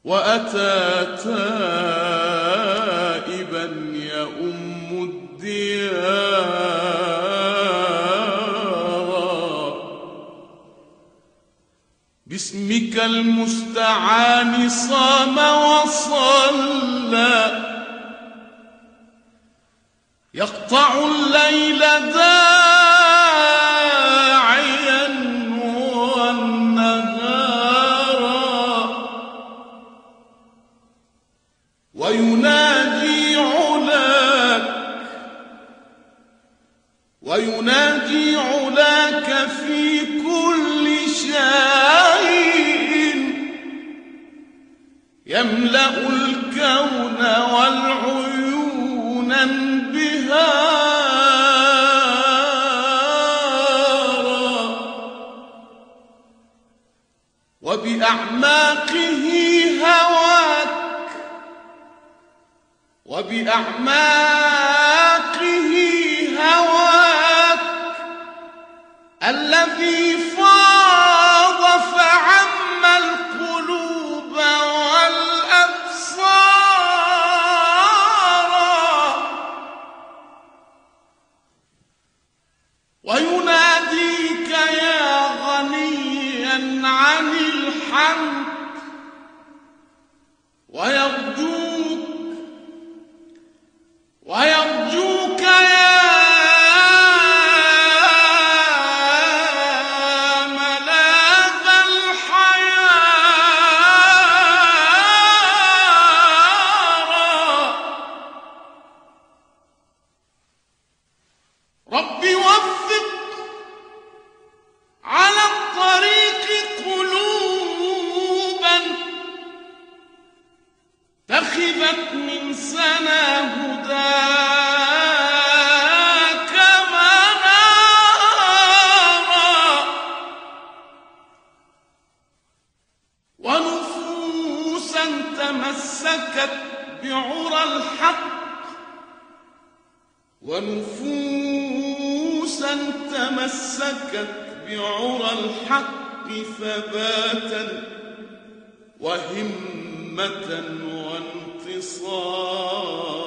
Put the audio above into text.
وأتى تائبا يؤم الديار. باسمك المستعان صام وصلى، يقطع الليل داعيا والنهارا، ويناجي علاك في كل شيء، يملأ الكون والعيون انبهارا، وبأعماقه هواك الذي فاض فعم القلوب والأبصار، ويناديك يا غنيا عن الحمد، ويرجوك يا ملاذ الحيارى. رب وفق على الطريق قلوبا اتخذت من سنا هداك منارا، ونفوسا تمسكت بعرى الحق ثباتا وهمة وانتصارا.